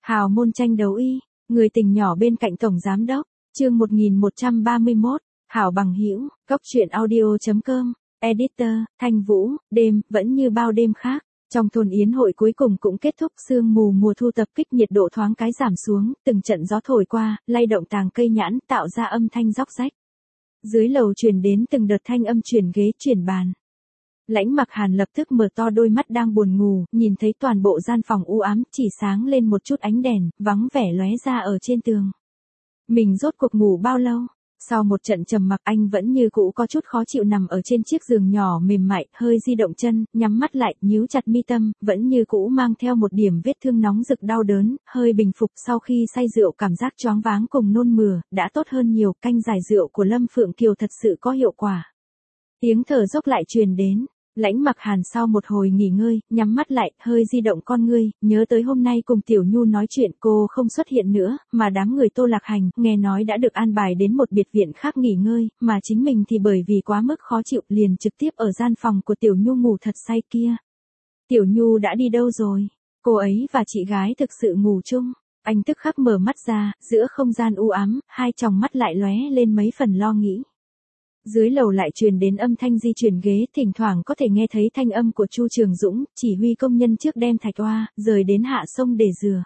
Hào môn tranh đấu y, người tình nhỏ bên cạnh tổng giám đốc, chương 1131, Hảo bằng hữu, góc truyện audio.com, editor, Thanh Vũ, đêm, vẫn như bao đêm khác. Trong thôn yến hội cuối cùng cũng kết thúc, sương mù mùa thu tập kích, nhiệt độ thoáng cái giảm xuống, từng trận gió thổi qua, lay động tàng cây nhãn, tạo ra âm thanh róc rách. Dưới lầu truyền đến từng đợt thanh âm chuyển ghế chuyển bàn. Lãnh Mặc Hàn lập tức mở to đôi mắt đang buồn ngủ, nhìn thấy toàn bộ gian phòng u ám, chỉ sáng lên một chút ánh đèn, vắng vẻ lóe ra ở trên tường. Mình rốt cuộc ngủ bao lâu? Sau một trận trầm mặc, anh vẫn như cũ có chút khó chịu nằm ở trên chiếc giường nhỏ mềm mại, hơi di động chân, nhắm mắt lại, nhíu chặt mi tâm, vẫn như cũ mang theo một điểm vết thương nóng rực đau đớn, hơi bình phục sau khi say rượu, cảm giác choáng váng cùng nôn mửa, đã tốt hơn nhiều. Canh giải rượu của Lâm Phượng Kiều thật sự có hiệu quả. Tiếng thở dốc lại truyền đến. Lãnh Mặc Hàn sau một hồi nghỉ ngơi, nhắm mắt lại, hơi di động con ngươi, nhớ tới hôm nay cùng Tiểu Nhu nói chuyện, cô không xuất hiện nữa, mà đám người Tô Lạc Hành, nghe nói đã được an bài đến một biệt viện khác nghỉ ngơi, mà chính mình thì bởi vì quá mức khó chịu, liền trực tiếp ở gian phòng của Tiểu Nhu ngủ thật say kia. Tiểu Nhu đã đi đâu rồi? Cô ấy và chị gái thực sự ngủ chung. Anh tức khắc mở mắt ra, giữa không gian u ám, hai tròng mắt lại lóe lên mấy phần lo nghĩ. Dưới lầu lại truyền đến âm thanh di chuyển ghế, thỉnh thoảng có thể nghe thấy thanh âm của Chu Trường Dũng, chỉ huy công nhân trước đem thạch oa rời đến hạ sông để rửa.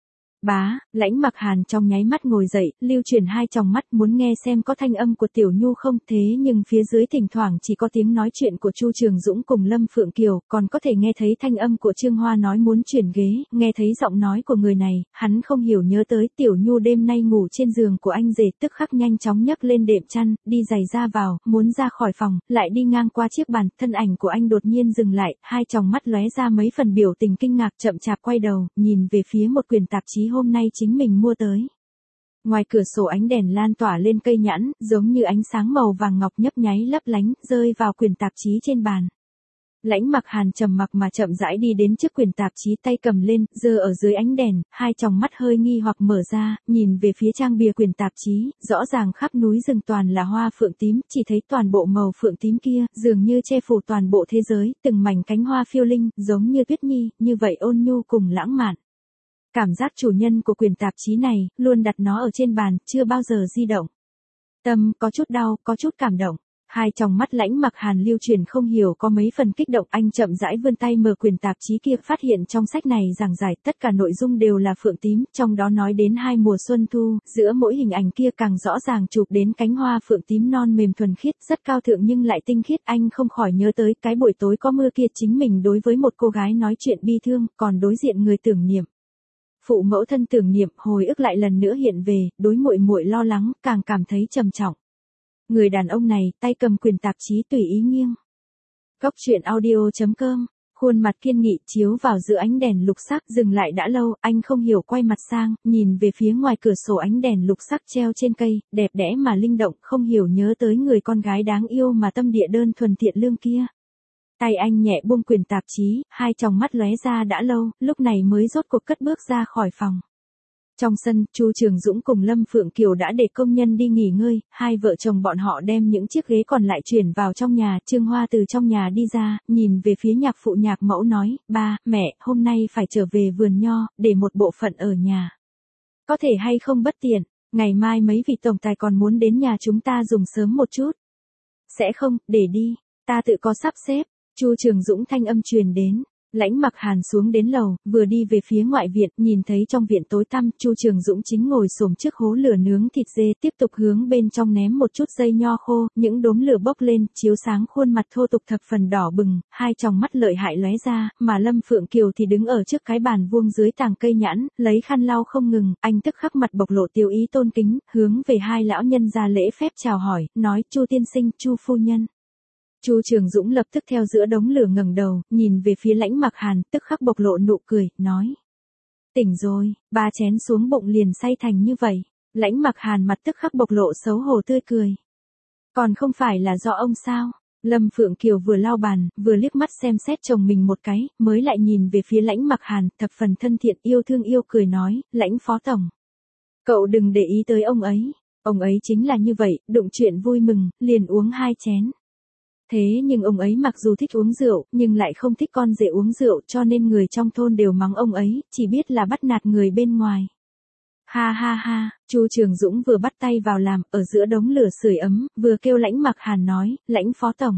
Bá, Lãnh Mặc Hàn trong nháy mắt ngồi dậy, lưu chuyển hai tròng mắt muốn nghe xem có thanh âm của Tiểu Nhu không, thế nhưng phía dưới thỉnh thoảng chỉ có tiếng nói chuyện của Chu Trường Dũng cùng Lâm Phượng Kiều, còn có thể nghe thấy thanh âm của Trương Hoa nói muốn chuyển ghế, nghe thấy giọng nói của người này, hắn không hiểu nhớ tới Tiểu Nhu đêm nay ngủ trên giường của anh rể, tức khắc nhanh chóng nhấc lên đệm chăn, đi giày ra vào, muốn ra khỏi phòng, lại đi ngang qua chiếc bàn, thân ảnh của anh đột nhiên dừng lại, hai tròng mắt lóe ra mấy phần biểu tình kinh ngạc, chậm chạp quay đầu, nhìn về phía một quyển tạp chí hôm nay chính mình mua tới. Ngoài cửa sổ ánh đèn lan tỏa lên cây nhãn, giống như ánh sáng màu vàng ngọc nhấp nháy lấp lánh, rơi vào quyển tạp chí trên bàn. Lãnh Mặc Hàn trầm mặc mà chậm rãi đi đến trước quyển tạp chí, tay cầm lên, giơ ở dưới ánh đèn, hai tròng mắt hơi nghi hoặc mở ra, nhìn về phía trang bìa quyển tạp chí, rõ ràng khắp núi rừng toàn là hoa phượng tím, chỉ thấy toàn bộ màu phượng tím kia, dường như che phủ toàn bộ thế giới, từng mảnh cánh hoa phiêu linh, giống như tuyết nhi, như vậy ôn nhu cùng lãng mạn. Cảm giác chủ nhân của quyển tạp chí này, luôn đặt nó ở trên bàn, chưa bao giờ di động. Tâm có chút đau, có chút cảm động. Hai tròng mắt Lãnh Mặc Hàn lưu chuyển không hiểu có mấy phần kích động, anh chậm rãi vươn tay mở quyển tạp chí kia, phát hiện trong sách này giảng giải tất cả nội dung đều là phượng tím, trong đó nói đến hai mùa xuân thu, giữa mỗi hình ảnh kia càng rõ ràng chụp đến cánh hoa phượng tím non mềm thuần khiết, rất cao thượng nhưng lại tinh khiết. Anh không khỏi nhớ tới cái buổi tối có mưa kia, chính mình đối với một cô gái nói chuyện bi thương, còn đối diện người tưởng niệm. Phụ mẫu thân tưởng niệm, hồi ức lại lần nữa hiện về, đối muội muội lo lắng, càng cảm thấy trầm trọng. Người đàn ông này, tay cầm quyển tạp chí tùy ý nghiêng. Góc truyện audio.com, khuôn mặt kiên nghị chiếu vào giữa ánh đèn lục sắc, dừng lại đã lâu, anh không hiểu quay mặt sang, nhìn về phía ngoài cửa sổ, ánh đèn lục sắc treo trên cây, đẹp đẽ mà linh động, không hiểu nhớ tới người con gái đáng yêu mà tâm địa đơn thuần thiện lương kia. Tay anh nhẹ buông quyển tạp chí, hai tròng mắt lóe ra đã lâu, lúc này mới rốt cuộc cất bước ra khỏi phòng. Trong sân, Chu Trường Dũng cùng Lâm Phượng Kiều đã để công nhân đi nghỉ ngơi, hai vợ chồng bọn họ đem những chiếc ghế còn lại chuyển vào trong nhà. Trương Hoa từ trong nhà đi ra, nhìn về phía nhạc phụ nhạc mẫu nói, ba, mẹ, hôm nay phải trở về vườn nho, để một bộ phận ở nhà. Có thể hay không bất tiện, ngày mai mấy vị tổng tài còn muốn đến nhà chúng ta dùng sớm một chút. Sẽ không, để đi, ta tự có sắp xếp. Chu Trường Dũng thanh âm truyền đến. Lãnh Mặc Hàn xuống đến lầu, vừa đi về phía ngoại viện, nhìn thấy trong viện tối tăm, Chu Trường Dũng chính ngồi xổm trước hố lửa nướng thịt dê, tiếp tục hướng bên trong ném một chút dây nho khô, những đốm lửa bốc lên, chiếu sáng khuôn mặt thô tục thập phần đỏ bừng, hai tròng mắt lợi hại lóe ra, mà Lâm Phượng Kiều thì đứng ở trước cái bàn vuông dưới tàng cây nhãn, lấy khăn lau không ngừng, anh tức khắc mặt bộc lộ tiêu ý tôn kính, hướng về hai lão nhân ra lễ phép chào hỏi, nói, Chu tiên sinh, Chu phu nhân. Chu Trường Dũng lập tức theo giữa đống lửa ngẩng đầu, nhìn về phía Lãnh Mặc Hàn, tức khắc bộc lộ nụ cười, nói. Tỉnh rồi, ba chén xuống bụng liền say thành như vậy. Lãnh Mặc Hàn mặt tức khắc bộc lộ xấu hổ tươi cười. Còn không phải là do ông sao? Lâm Phượng Kiều vừa lau bàn, vừa liếc mắt xem xét chồng mình một cái, mới lại nhìn về phía Lãnh Mặc Hàn, thập phần thân thiện yêu thương yêu cười nói, Lãnh phó tổng. Cậu đừng để ý tới ông ấy chính là như vậy, đụng chuyện vui mừng, liền uống hai chén. Thế nhưng ông ấy mặc dù thích uống rượu, nhưng lại không thích con rể uống rượu, cho nên người trong thôn đều mắng ông ấy, chỉ biết là bắt nạt người bên ngoài. Ha ha ha, Chu Trường Dũng vừa bắt tay vào làm, ở giữa đống lửa sưởi ấm, vừa kêu Lãnh Mặc Hàn nói, Lãnh phó tổng.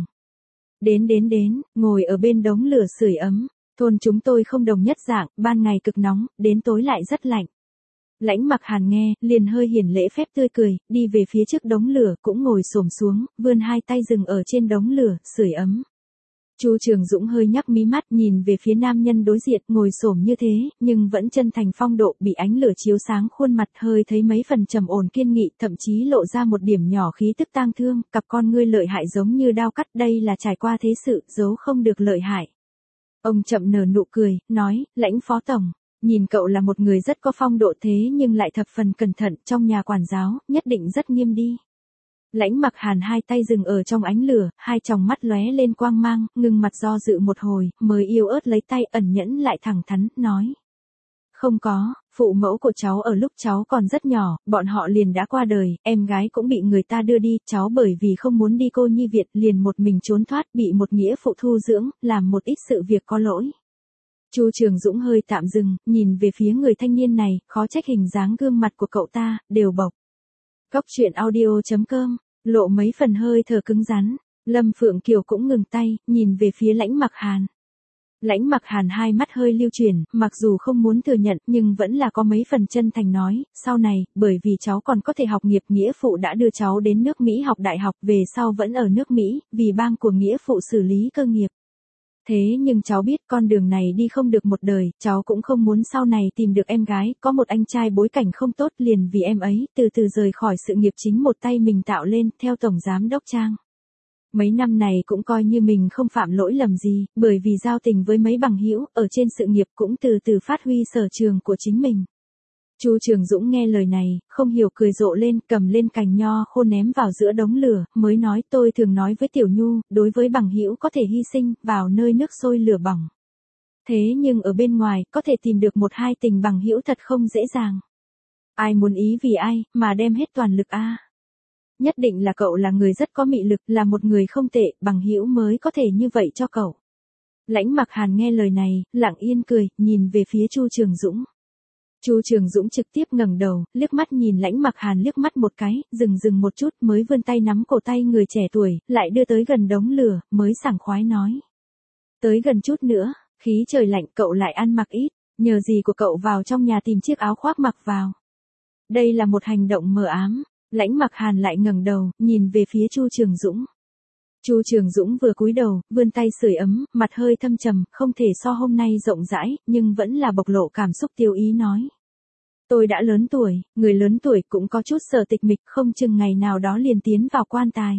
Đến, ngồi ở bên đống lửa sưởi ấm. Thôn chúng tôi không đồng nhất dạng, ban ngày cực nóng, đến tối lại rất lạnh. Lãnh Mặc Hàn nghe, liền hơi hiển lễ phép tươi cười, đi về phía trước đống lửa, cũng ngồi xổm xuống, vươn hai tay dừng ở trên đống lửa, sưởi ấm. Chu Trường Dũng hơi nhắc mí mắt, nhìn về phía nam nhân đối diện, ngồi xổm như thế, nhưng vẫn chân thành phong độ, bị ánh lửa chiếu sáng khuôn mặt, hơi thấy mấy phần trầm ổn kiên nghị, thậm chí lộ ra một điểm nhỏ khí tức tang thương, cặp con ngươi lợi hại giống như đao cắt, đây là trải qua thế sự, giấu không được lợi hại. Ông chậm nở nụ cười, nói, Lãnh phó tổng, nhìn cậu là một người rất có phong độ thế nhưng lại thập phần cẩn thận, trong nhà quản giáo, nhất định rất nghiêm đi. Lãnh Mặc Hàn hai tay dừng ở trong ánh lửa, hai tròng mắt lóe lên quang mang, ngưng mặt do dự một hồi, mới yếu ớt lấy tay ẩn nhẫn lại thẳng thắn, nói. Không có, phụ mẫu của cháu ở lúc cháu còn rất nhỏ, bọn họ liền đã qua đời, em gái cũng bị người ta đưa đi, cháu bởi vì không muốn đi cô nhi viện liền một mình trốn thoát, bị một nghĩa phụ thu dưỡng, làm một ít sự việc có lỗi. Chu Trường Dũng hơi tạm dừng, nhìn về phía người thanh niên này, khó trách hình dáng gương mặt của cậu ta, đều bộc. Cóc truyện audio.com, lộ mấy phần hơi thở cứng rắn, Lâm Phượng Kiều cũng ngừng tay, nhìn về phía Lãnh Mặc Hàn. Lãnh Mặc Hàn hai mắt hơi lưu chuyển, mặc dù không muốn thừa nhận nhưng vẫn là có mấy phần chân thành nói, sau này, bởi vì cháu còn có thể học nghiệp nghĩa phụ đã đưa cháu đến nước Mỹ học đại học về sau vẫn ở nước Mỹ, vì bang của nghĩa phụ xử lý cơ nghiệp. Thế nhưng cháu biết con đường này đi không được một đời, cháu cũng không muốn sau này tìm được em gái, có một anh trai bối cảnh không tốt liền vì em ấy, từ từ rời khỏi sự nghiệp chính một tay mình tạo lên, theo Tổng Giám Đốc Trang. Mấy năm này cũng coi như mình không phạm lỗi lầm gì, bởi vì giao tình với mấy bằng hữu ở trên sự nghiệp cũng từ từ phát huy sở trường của chính mình. Chu Trường Dũng nghe lời này, không hiểu cười rộ lên, cầm lên cành nho khô ném vào giữa đống lửa, mới nói tôi thường nói với Tiểu Nhu, đối với bằng hữu có thể hy sinh, vào nơi nước sôi lửa bỏng. Thế nhưng ở bên ngoài, có thể tìm được một hai tình bằng hữu thật không dễ dàng. Ai muốn ý vì ai, mà đem hết toàn lực a. Nhất định là cậu là người rất có mị lực, là một người không tệ, bằng hữu mới có thể như vậy cho cậu. Lãnh Mặc Hàn nghe lời này, lặng yên cười, nhìn về phía Chu Trường Dũng. Chu Trường Dũng trực tiếp ngẩng đầu, liếc mắt nhìn Lãnh Mặc Hàn liếc mắt một cái, dừng một chút mới vươn tay nắm cổ tay người trẻ tuổi, lại đưa tới gần đống lửa, mới sảng khoái nói. Tới gần chút nữa, khí trời lạnh cậu lại ăn mặc ít, nhờ gì của cậu vào trong nhà tìm chiếc áo khoác mặc vào. Đây là một hành động mờ ám, Lãnh Mặc Hàn lại ngẩng đầu, nhìn về phía Chu Trường Dũng. Chu Trường Dũng vừa cúi đầu, vươn tay sưởi ấm, mặt hơi thâm trầm, không thể so hôm nay rộng rãi, nhưng vẫn là bộc lộ cảm xúc tiêu ý nói. Tôi đã lớn tuổi, người lớn tuổi cũng có chút sợ tịch mịch, không chừng ngày nào đó liền tiến vào quan tài.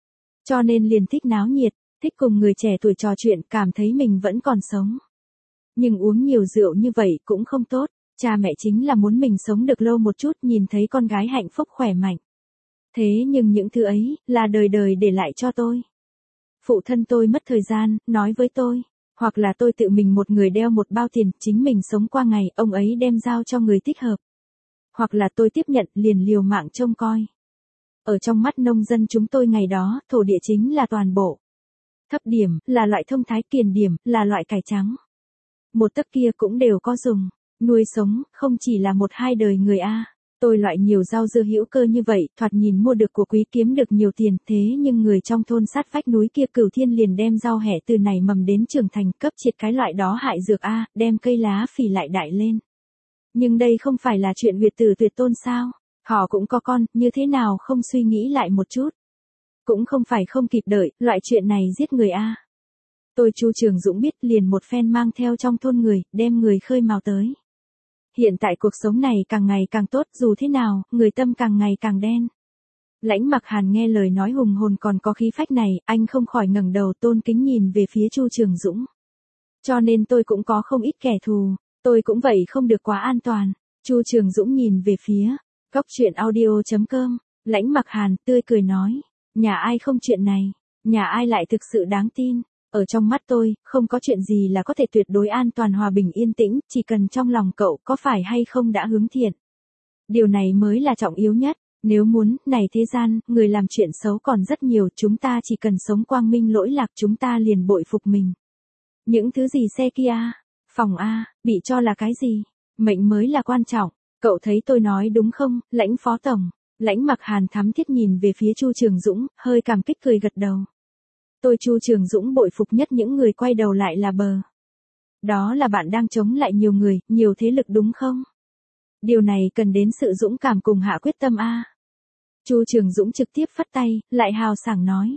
Cho nên liền thích náo nhiệt, thích cùng người trẻ tuổi trò chuyện, cảm thấy mình vẫn còn sống. Nhưng uống nhiều rượu như vậy cũng không tốt, cha mẹ chính là muốn mình sống được lâu một chút, nhìn thấy con gái hạnh phúc khỏe mạnh. Thế nhưng những thứ ấy, là đời đời để lại cho tôi. Phụ thân tôi mất thời gian, nói với tôi. Hoặc là tôi tự mình một người đeo một bao tiền, chính mình sống qua ngày, ông ấy đem giao cho người thích hợp. Hoặc là tôi tiếp nhận, liền liều mạng trông coi. Ở trong mắt nông dân chúng tôi ngày đó, thổ địa chính là toàn bộ. Thấp điểm, là loại thông thái, kiền điểm, là loại cải trắng. Một tấc kia cũng đều có dùng. Nuôi sống, không chỉ là một hai đời người a. Tôi loại nhiều rau dưa hữu cơ như vậy, thoạt nhìn mua được của quý kiếm được nhiều tiền, thế nhưng người trong thôn sát vách núi kia Cửu Thiên liền đem rau hẹ từ nảy mầm đến trưởng thành, cấp triệt cái loại đó hại dược a, đem cây lá phì lại đại lên. Nhưng đây không phải là chuyện huyệt tử tuyệt tôn sao? Họ cũng có con, như thế nào không suy nghĩ lại một chút? Cũng không phải không kịp đợi, loại chuyện này giết người a. Tôi Chu Trường Dũng biết liền một phen mang theo trong thôn người, đem người khơi mào tới. Hiện tại cuộc sống này càng ngày càng tốt, dù thế nào, người tâm càng ngày càng đen. Lãnh Mặc Hàn nghe lời nói hùng hồn còn có khí phách này, anh không khỏi ngẩng đầu tôn kính nhìn về phía Chu Trường Dũng. Cho nên tôi cũng có không ít kẻ thù, tôi cũng vậy không được quá an toàn. Chu Trường Dũng nhìn về phía, cóc truyện audio.com, Lãnh Mặc Hàn tươi cười nói, nhà ai không chuyện này, nhà ai lại thực sự đáng tin. Ở trong mắt tôi, không có chuyện gì là có thể tuyệt đối an toàn hòa bình yên tĩnh, chỉ cần trong lòng cậu có phải hay không đã hướng thiện. Điều này mới là trọng yếu nhất. Nếu muốn, này thế gian, người làm chuyện xấu còn rất nhiều, chúng ta chỉ cần sống quang minh lỗi lạc chúng ta liền bội phục mình. Những thứ gì xe kia, phòng A, bị cho là cái gì? Mệnh mới là quan trọng. Cậu thấy tôi nói đúng không, Lãnh phó tổng? Lãnh Mặc Hàn thắm thiết nhìn về phía Chu Trường Dũng, hơi cảm kích cười gật đầu. Tôi Chu Trường Dũng bội phục nhất những người quay đầu lại là bờ. Đó là bạn đang chống lại nhiều người, nhiều thế lực đúng không? Điều này cần đến sự dũng cảm cùng hạ quyết tâm a. Chu Trường Dũng trực tiếp phất tay, lại hào sảng nói.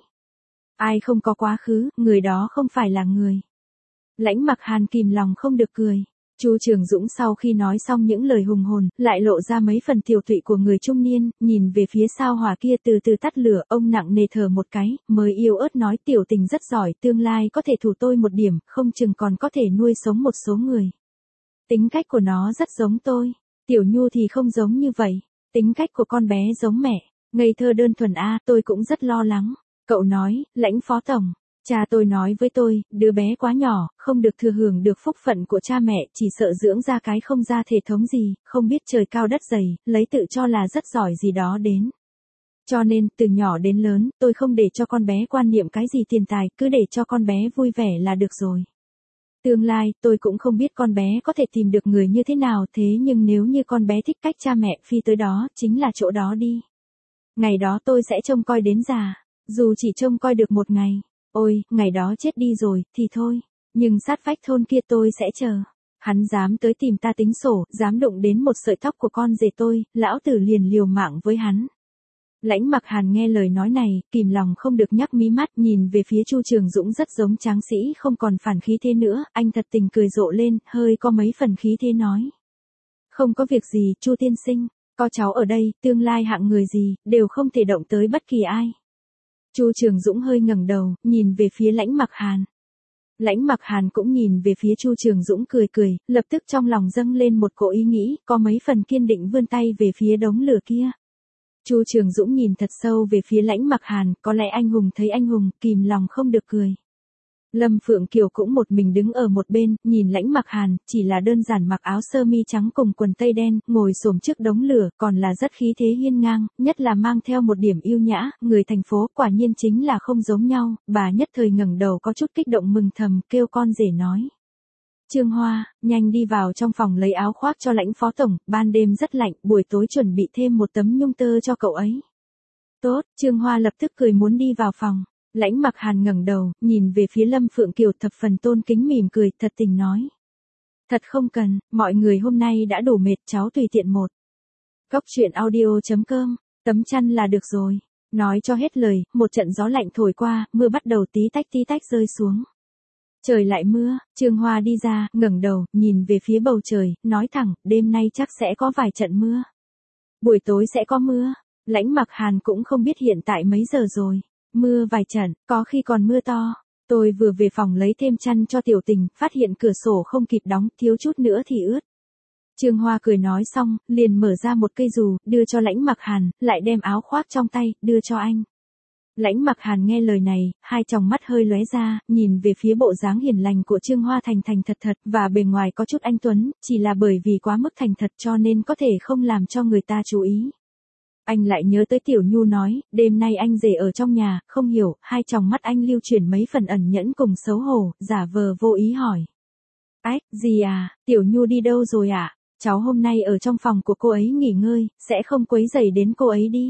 Ai không có quá khứ, người đó không phải là người. Lãnh Mặc Hàn kìm lòng không được cười. Chu Trường Dũng sau khi nói xong những lời hùng hồn, lại lộ ra mấy phần tiểu tụy của người trung niên, nhìn về phía sao hỏa kia từ từ tắt lửa, ông nặng nề thở một cái, mới yếu ớt nói tiểu tình rất giỏi, tương lai có thể thủ tôi một điểm, không chừng còn có thể nuôi sống một số người. Tính cách của nó rất giống tôi, Tiểu Nhu thì không giống như vậy, tính cách của con bé giống mẹ, ngây thơ đơn thuần a, tôi cũng rất lo lắng. Cậu nói, Lãnh phó tổng. Cha tôi nói với tôi, đứa bé quá nhỏ, không được thừa hưởng được phúc phận của cha mẹ, chỉ sợ dưỡng ra cái không ra thể thống gì, không biết trời cao đất dày, lấy tự cho là rất giỏi gì đó đến. Cho nên, từ nhỏ đến lớn, tôi không để cho con bé quan niệm cái gì tiền tài, cứ để cho con bé vui vẻ là được rồi. Tương lai, tôi cũng không biết con bé có thể tìm được người như thế nào, thế nhưng nếu như con bé thích cách cha mẹ phi tới đó, chính là chỗ đó đi. Ngày đó tôi sẽ trông coi đến già, dù chỉ trông coi được một ngày. Ôi, ngày đó chết đi rồi, thì thôi. Nhưng sát vách thôn kia tôi sẽ chờ. Hắn dám tới tìm ta tính sổ, dám đụng đến một sợi tóc của con rể tôi, lão tử liền liều mạng với hắn. Lãnh Mặc Hàn nghe lời nói này, kìm lòng không được nhắc mí mắt, nhìn về phía Chu Trường Dũng rất giống tráng sĩ không còn phản khí thế nữa, anh thật tình cười rộ lên, hơi có mấy phần khí thế nói. Không có việc gì, Chu tiên sinh, có cháu ở đây, tương lai hạng người gì, đều không thể động tới bất kỳ ai. Chu Trường Dũng hơi ngẩng đầu, nhìn về phía Lãnh Mặc Hàn. Lãnh Mặc Hàn cũng nhìn về phía Chu Trường Dũng cười cười, lập tức trong lòng dâng lên một cỗ ý nghĩ, có mấy phần kiên định vươn tay về phía đống lửa kia. Chu Trường Dũng nhìn thật sâu về phía Lãnh Mặc Hàn, có lẽ anh hùng thấy anh hùng, kìm lòng không được cười. Lâm Phượng Kiều cũng một mình đứng ở một bên, nhìn Lãnh Mặc Hàn, chỉ là đơn giản mặc áo sơ mi trắng cùng quần tây đen, ngồi xổm trước đống lửa, còn là rất khí thế hiên ngang, nhất là mang theo một điểm yêu nhã, người thành phố quả nhiên chính là không giống nhau, bà nhất thời ngẩng đầu có chút kích động mừng thầm, kêu con rể nói. Trương Hoa, nhanh đi vào trong phòng lấy áo khoác cho Lãnh phó tổng, ban đêm rất lạnh, buổi tối chuẩn bị thêm một tấm nhung tơ cho cậu ấy. Tốt, Trương Hoa lập tức cười muốn đi vào phòng. Lãnh Mặc Hàn ngẩng đầu, nhìn về phía Lâm Phượng Kiều thập phần tôn kính mỉm cười, thật tình nói. Thật không cần, mọi người hôm nay đã đủ mệt, cháu tùy tiện một. Cóc truyện audio.com, tấm chăn là được rồi. Nói cho hết lời, một trận gió lạnh thổi qua, mưa bắt đầu tí tách rơi xuống. Trời lại mưa, Trương Hoa đi ra, ngẩng đầu, nhìn về phía bầu trời, nói thẳng, đêm nay chắc sẽ có vài trận mưa. Buổi tối sẽ có mưa. Lãnh Mặc Hàn cũng không biết hiện tại mấy giờ rồi. Mưa vài trận, có khi còn mưa to. Tôi vừa về phòng lấy thêm chăn cho tiểu tình, phát hiện cửa sổ không kịp đóng, thiếu chút nữa thì ướt. Trương Hoa cười nói xong, liền mở ra một cây dù, đưa cho Lãnh Mặc Hàn, lại đem áo khoác trong tay, đưa cho anh. Lãnh Mặc Hàn nghe lời này, hai tròng mắt hơi lóe ra, nhìn về phía bộ dáng hiền lành của Trương Hoa thành thật, và bề ngoài có chút anh tuấn, chỉ là bởi vì quá mức thành thật cho nên có thể không làm cho người ta chú ý. Anh lại nhớ tới Tiểu Nhu nói, đêm nay anh rể ở trong nhà, không hiểu, hai tròng mắt anh lưu chuyển mấy phần ẩn nhẫn cùng xấu hổ, giả vờ vô ý hỏi. Ách, gì à, Tiểu Nhu đi đâu rồi ạ? Cháu hôm nay ở trong phòng của cô ấy nghỉ ngơi, sẽ không quấy rầy đến cô ấy đi.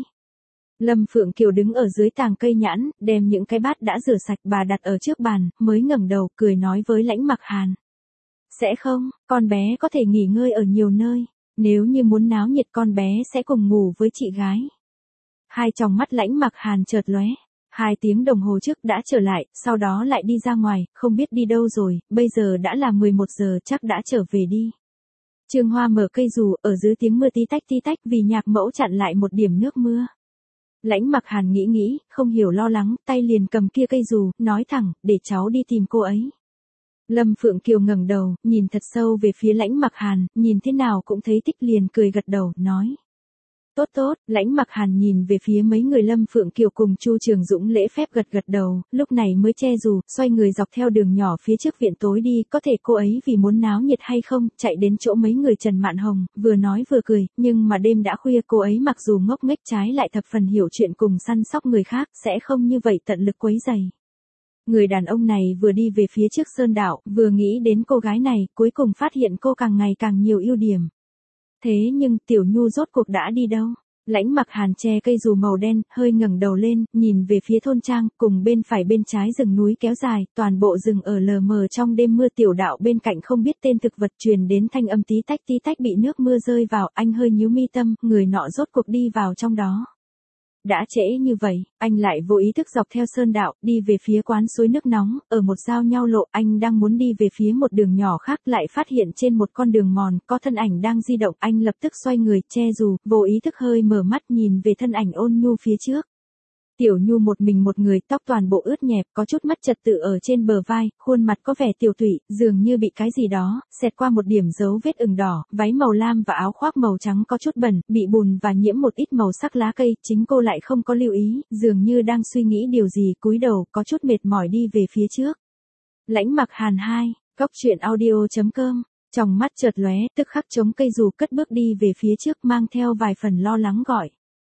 Lâm Phượng Kiều đứng ở dưới tàng cây nhãn, đem những cái bát đã rửa sạch bà đặt ở trước bàn, mới ngẩng đầu, cười nói với Lãnh Mặc Hàn. Sẽ không, con bé có thể nghỉ ngơi ở nhiều nơi. Nếu như muốn náo nhiệt con bé sẽ cùng ngủ với chị gái. Hai tròng mắt Lãnh Mặc Hàn chợt lóe. 2 tiếng đồng hồ trước đã trở lại, sau đó lại đi ra ngoài, không biết đi đâu rồi, bây giờ đã là 11 giờ chắc đã trở về đi. Trương Hoa mở cây dù, ở dưới tiếng mưa tí tách vì nhạc mẫu chặn lại một điểm nước mưa. Lãnh Mặc Hàn nghĩ, không hiểu lo lắng, tay liền cầm kia cây dù, nói thẳng, để cháu đi tìm cô ấy. Lâm Phượng Kiều ngẩng đầu, nhìn thật sâu về phía Lãnh Mặc Hàn, nhìn thế nào cũng thấy thích liền cười gật đầu, nói. Tốt tốt, Lãnh Mặc Hàn nhìn về phía mấy người Lâm Phượng Kiều cùng Chu Trường Dũng lễ phép gật gật đầu, lúc này mới che dù, xoay người dọc theo đường nhỏ phía trước viện tối đi, có thể cô ấy vì muốn náo nhiệt hay không, chạy đến chỗ mấy người Trần Mạn Hồng, vừa nói vừa cười, nhưng mà đêm đã khuya cô ấy mặc dù ngốc nghếch trái lại thập phần hiểu chuyện cùng săn sóc người khác, sẽ không như vậy tận lực quấy rầy. Người đàn ông này vừa đi về phía trước sơn đạo, vừa nghĩ đến cô gái này, cuối cùng phát hiện cô càng ngày càng nhiều ưu điểm. Thế nhưng Tiểu Nhu rốt cuộc đã đi đâu? Lãnh Mặc Hàn che cây dù màu đen, hơi ngẩng đầu lên, nhìn về phía thôn trang, cùng bên phải bên trái rừng núi kéo dài, toàn bộ rừng ở lờ mờ trong đêm mưa. Tiểu đạo bên cạnh không biết tên thực vật truyền đến thanh âm tí tách bị nước mưa rơi vào, anh hơi nhíu mi tâm, người nọ rốt cuộc đi vào trong đó. Đã trễ như vậy, anh lại vô ý thức dọc theo sơn đạo, đi về phía quán suối nước nóng, ở một giao nhau lộ, anh đang muốn đi về phía một đường nhỏ khác, lại phát hiện trên một con đường mòn, có thân ảnh đang di động, anh lập tức xoay người, che dù, vô ý thức hơi mở mắt nhìn về thân ảnh Ôn Nhu phía trước. Tiểu Nhu một mình một người, tóc toàn bộ ướt nhẹp, có chút mất trật tự ở trên bờ vai, khuôn mặt có vẻ tiểu tụy, dường như bị cái gì đó xẹt qua một điểm dấu vết ửng đỏ, váy màu lam và áo khoác màu trắng có chút bẩn, bị bùn và nhiễm một ít màu sắc lá cây, chính cô lại không có lưu ý, dường như đang suy nghĩ điều gì, cúi đầu, có chút mệt mỏi đi về phía trước. Lãnh Mặc Hàn 2, goctruyện.audio.com. Trong mắt chợt lóe, tức khắc chống cây dù cất bước đi về phía trước, mang theo vài phần lo lắng gọi.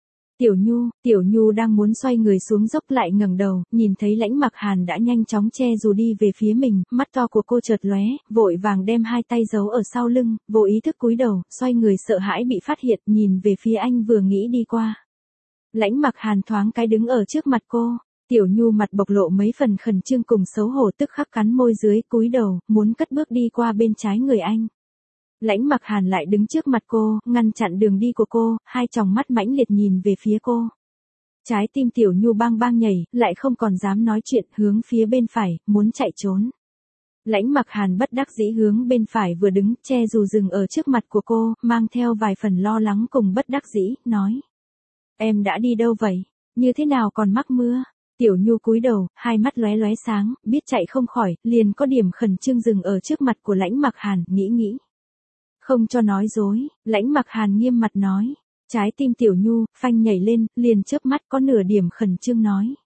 Tiểu Nhu đang muốn xoay người xuống dốc lại ngẩng đầu, nhìn thấy Lãnh Mặc Hàn đã nhanh chóng che dù đi về phía mình, mắt to của cô chợt lóe, vội vàng đem hai tay giấu ở sau lưng, vô ý thức cúi đầu, xoay người sợ hãi bị phát hiện, nhìn về phía anh vừa nghĩ đi qua. Lãnh Mặc Hàn thoáng cái đứng ở trước mặt cô, Tiểu Nhu mặt bộc lộ mấy phần khẩn trương cùng xấu hổ, tức khắc cắn môi dưới, cúi đầu, muốn cất bước đi qua bên trái người anh. Lãnh Mặc Hàn lại đứng trước mặt cô, ngăn chặn đường đi của cô, hai tròng mắt mãnh liệt nhìn về phía cô. Trái tim Tiểu Nhu bang bang nhảy, lại không còn dám nói chuyện, hướng phía bên phải, muốn chạy trốn. Lãnh Mặc Hàn bất đắc dĩ hướng bên phải vừa đứng, che dù dừng ở trước mặt của cô, mang theo vài phần lo lắng cùng bất đắc dĩ, nói. Em đã đi đâu vậy? Như thế nào còn mắc mưa? Tiểu Nhu cúi đầu, hai mắt lóe lóe sáng, biết chạy không khỏi, liền có điểm khẩn trương dừng ở trước mặt của Lãnh Mặc Hàn, nghĩ. Không cho nói dối, Lãnh Mặc Hàn nghiêm mặt nói. Trái tim Tiểu Nhu, phanh nhảy lên, liền chớp mắt có nửa điểm khẩn trương nói.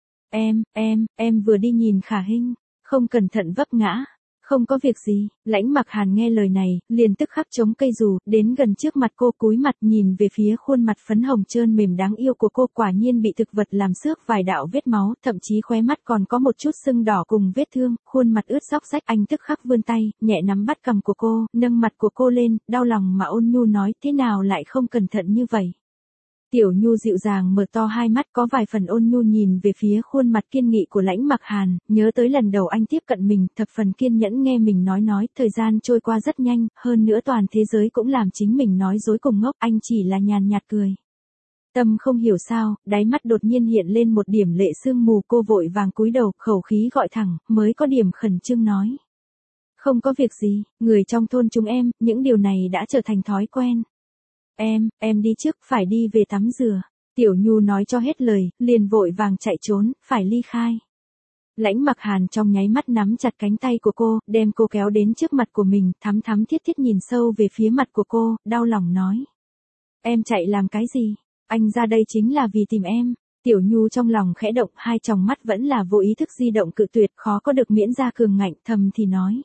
Em vừa đi nhìn Khả Hinh, không cẩn thận vấp ngã. Không có việc gì, Lãnh Mặc Hàn nghe lời này, liền tức khắc chống cây dù, đến gần trước mặt cô, cúi mặt nhìn về phía khuôn mặt phấn hồng trơn mềm đáng yêu của cô, quả nhiên bị thực vật làm xước vài đạo vết máu, thậm chí khóe mắt còn có một chút sưng đỏ cùng vết thương, khuôn mặt ướt róc rách. Anh tức khắc vươn tay, nhẹ nắm bắt cằm của cô, nâng mặt của cô lên, đau lòng mà ôn nhu nói, thế nào lại không cẩn thận như vậy. Tiểu Nhu dịu dàng mở to hai mắt, có vài phần ôn nhu nhìn về phía khuôn mặt kiên nghị của Lãnh Mặc Hàn, nhớ tới lần đầu anh tiếp cận mình, thập phần kiên nhẫn nghe mình nói, thời gian trôi qua rất nhanh, hơn nữa toàn thế giới cũng làm chính mình nói dối cùng ngốc, anh chỉ là nhàn nhạt cười. Tâm không hiểu sao, đáy mắt đột nhiên hiện lên một điểm lệ sương mù, cô vội vàng cúi đầu, khẩu khí gọi thẳng, mới có điểm khẩn trương nói. Không có việc gì, người trong thôn chúng em, những điều này đã trở thành thói quen. Em đi trước, phải đi về tắm rửa. Tiểu Nhu nói cho hết lời, liền vội vàng chạy trốn, phải ly khai. Lãnh Mặc Hàn trong nháy mắt nắm chặt cánh tay của cô, đem cô kéo đến trước mặt của mình, thắm thiết nhìn sâu về phía mặt của cô, đau lòng nói. Em chạy làm cái gì? Anh ra đây chính là vì tìm em. Tiểu Nhu trong lòng khẽ động, hai tròng mắt vẫn là vô ý thức di động cự tuyệt, khó có được miễn ra cường ngạnh, thầm thì nói.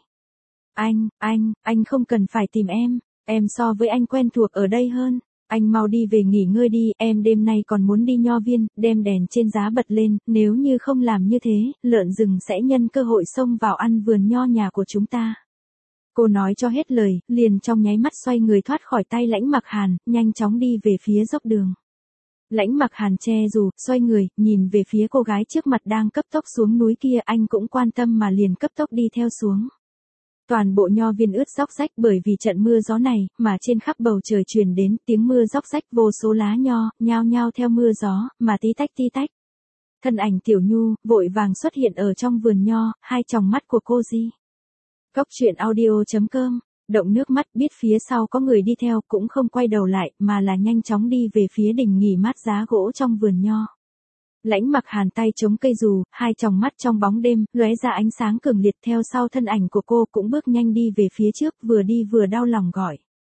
Anh không cần phải tìm em so với anh quen thuộc ở đây hơn. Anh mau đi về nghỉ ngơi đi, em đêm nay còn muốn đi Nho Viên, đem đèn trên giá bật lên, nếu như không làm như thế, lợn rừng sẽ nhân cơ hội xông vào ăn vườn nho nhà của chúng ta. Cô nói cho hết lời, liền trong nháy mắt xoay người thoát khỏi tay Lãnh Mặc Hàn, nhanh chóng đi về phía dốc đường. Lãnh Mặc Hàn che dù, xoay người, nhìn về phía cô gái trước mặt đang cấp tốc xuống núi kia, anh cũng quan tâm mà liền cấp tốc đi theo xuống. Toàn bộ Nho Viên ướt róc rách bởi vì trận mưa gió này, mà trên khắp bầu trời truyền đến tiếng mưa róc rách, vô số lá nho, nhao nhao theo mưa gió, mà tí tách. Thân ảnh Tiểu Nhu, vội vàng xuất hiện ở trong vườn nho, hai tròng mắt của cô di. Goctruyện.audio.com, động nước mắt, biết phía sau có người đi theo, cũng không quay đầu lại, mà là nhanh chóng đi về phía đỉnh nghỉ mát giá gỗ trong vườn nho. Lãnh Mặc Hàn tay chống cây dù, hai tròng mắt trong bóng đêm, lóe ra ánh sáng cường liệt, theo sau thân ảnh của cô cũng bước nhanh đi về phía trước, vừa đi vừa đau lòng gọi.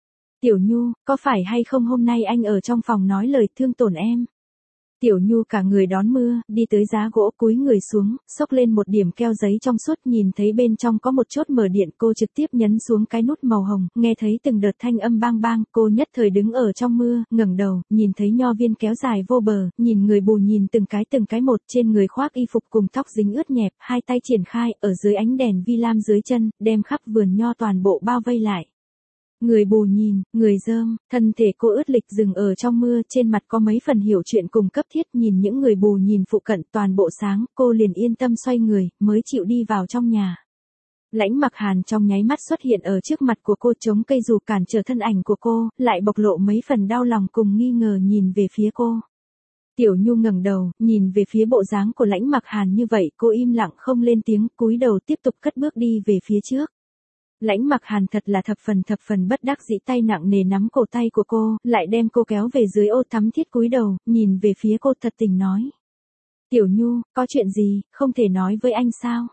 Tiểu Nhu, có phải hay không hôm nay anh ở trong phòng nói lời thương tổn em? Tiểu Nhu cả người đón mưa, đi tới giá gỗ cúi người xuống, xốc lên một điểm keo giấy trong suốt, nhìn thấy bên trong có một chốt mở điện, cô trực tiếp nhấn xuống cái nút màu hồng, nghe thấy từng đợt thanh âm bang bang, cô nhất thời đứng ở trong mưa, ngẩng đầu, nhìn thấy nho viên kéo dài vô bờ, nhìn người bù nhìn từng cái một, trên người khoác y phục cùng tóc dính ướt nhẹp, hai tay triển khai, ở dưới ánh đèn vi lam dưới chân, đem khắp vườn nho toàn bộ bao vây lại. Người bù nhìn, người rơm, thân thể cô ướt lịch dừng ở trong mưa, trên mặt có mấy phần hiểu chuyện cùng cấp thiết, nhìn những người bù nhìn phụ cận toàn bộ sáng, cô liền yên tâm xoay người, mới chịu đi vào trong nhà. Lãnh Mặc Hàn trong nháy mắt xuất hiện ở trước mặt của cô, chống cây dù cản trở thân ảnh của cô, lại bộc lộ mấy phần đau lòng cùng nghi ngờ nhìn về phía cô. Tiểu Nhu ngẩng đầu, nhìn về phía bộ dáng của Lãnh Mặc Hàn như vậy, cô im lặng không lên tiếng, cúi đầu tiếp tục cất bước đi về phía trước. Lãnh Mặc Hàn thật là thập phần bất đắc dĩ, tay nặng nề nắm cổ tay của cô, lại đem cô kéo về dưới ô thắm thiết, cúi đầu, nhìn về phía cô thật tình nói. Tiểu Nhu, có chuyện gì, không thể nói với anh sao?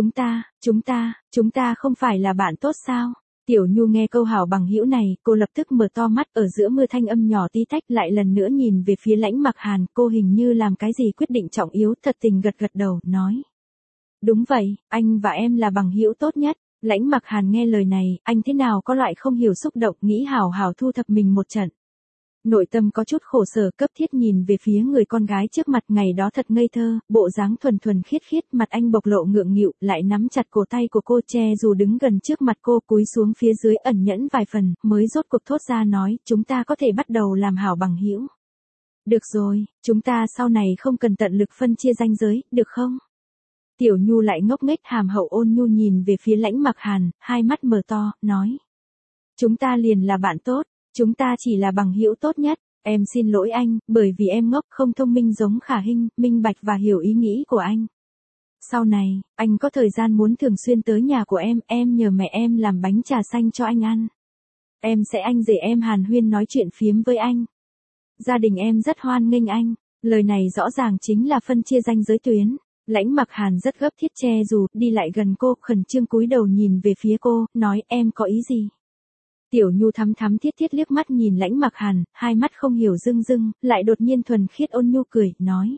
Chúng ta không phải là bạn tốt sao? Tiểu Nhu nghe câu hảo bằng hữu này, cô lập tức mở to mắt, ở giữa mưa thanh âm nhỏ tí tách, lại lần nữa nhìn về phía Lãnh Mặc Hàn, cô hình như làm cái gì quyết định trọng yếu, thật tình gật đầu, nói. Đúng vậy, anh và em là bằng hữu tốt nhất. Lãnh Mặc Hàn nghe lời này, anh thế nào có loại không hiểu xúc động, nghĩ hảo hảo thu thập mình một trận. Nội tâm có chút khổ sở, cấp thiết nhìn về phía người con gái trước mặt, ngày đó thật ngây thơ, bộ dáng thuần khiết, mặt anh bộc lộ ngượng nghịu, lại nắm chặt cổ tay của cô, che dù đứng gần trước mặt cô, cúi xuống phía dưới ẩn nhẫn vài phần, mới rốt cuộc thốt ra nói, chúng ta có thể bắt đầu làm hảo bằng hữu. Được rồi, chúng ta sau này không cần tận lực phân chia ranh giới, được không? Tiểu Nhu lại ngốc nghếch hàm hậu ôn nhu nhìn về phía Lãnh Mặc Hàn, hai mắt mở to, nói. Chúng ta liền là bạn tốt, chúng ta chỉ là bằng hữu tốt nhất, em xin lỗi anh, bởi vì em ngốc không thông minh giống Khả Hinh, minh bạch và hiểu ý nghĩ của anh. Sau này, anh có thời gian muốn thường xuyên tới nhà của em nhờ mẹ em làm bánh trà xanh cho anh ăn. Em sẽ anh rể em hàn huyên nói chuyện phiếm với anh. Gia đình em rất hoan nghênh anh, lời này rõ ràng chính là phân chia ranh giới tuyến. Lãnh Mặc Hàn rất gấp thiết, che dù, đi lại gần cô, khẩn trương cúi đầu nhìn về phía cô, nói em có ý gì? Tiểu Nhu thắm thiết liếc mắt nhìn Lãnh Mặc Hàn, hai mắt không hiểu rưng, lại đột nhiên thuần khiết ôn nhu cười, nói.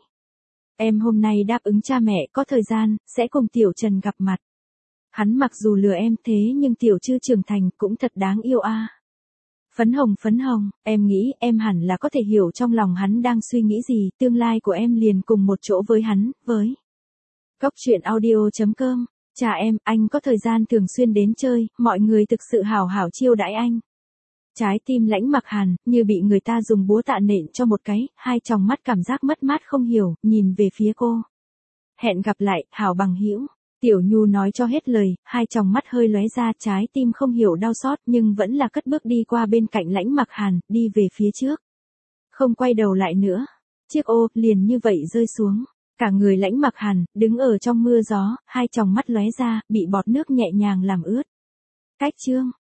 Em hôm nay đáp ứng cha mẹ có thời gian, sẽ cùng Tiểu Trần gặp mặt. Hắn mặc dù lừa em thế nhưng Tiểu Trư trưởng thành cũng thật đáng yêu a. Phấn hồng, em nghĩ em hẳn là có thể hiểu trong lòng hắn đang suy nghĩ gì, tương lai của em liền cùng một chỗ với hắn, với. Góc truyện audio.com, chà em, anh có thời gian thường xuyên đến chơi, mọi người thực sự hảo chiêu đãi anh. Trái tim Lãnh Mặc Hàn, như bị người ta dùng búa tạ nện cho một cái, hai tròng mắt cảm giác mất mát không hiểu, nhìn về phía cô. Hẹn gặp lại, hảo bằng hữu. Tiểu Nhu nói cho hết lời, hai tròng mắt hơi lóe ra, trái tim không hiểu đau xót nhưng vẫn là cất bước đi qua bên cạnh Lãnh Mặc Hàn, đi về phía trước. Không quay đầu lại nữa. Chiếc ô, liền như vậy rơi xuống. Cả người Lãnh Mặc Hàn, đứng ở trong mưa gió, hai tròng mắt lóe ra, bị bọt nước nhẹ nhàng làm ướt. Cách chương.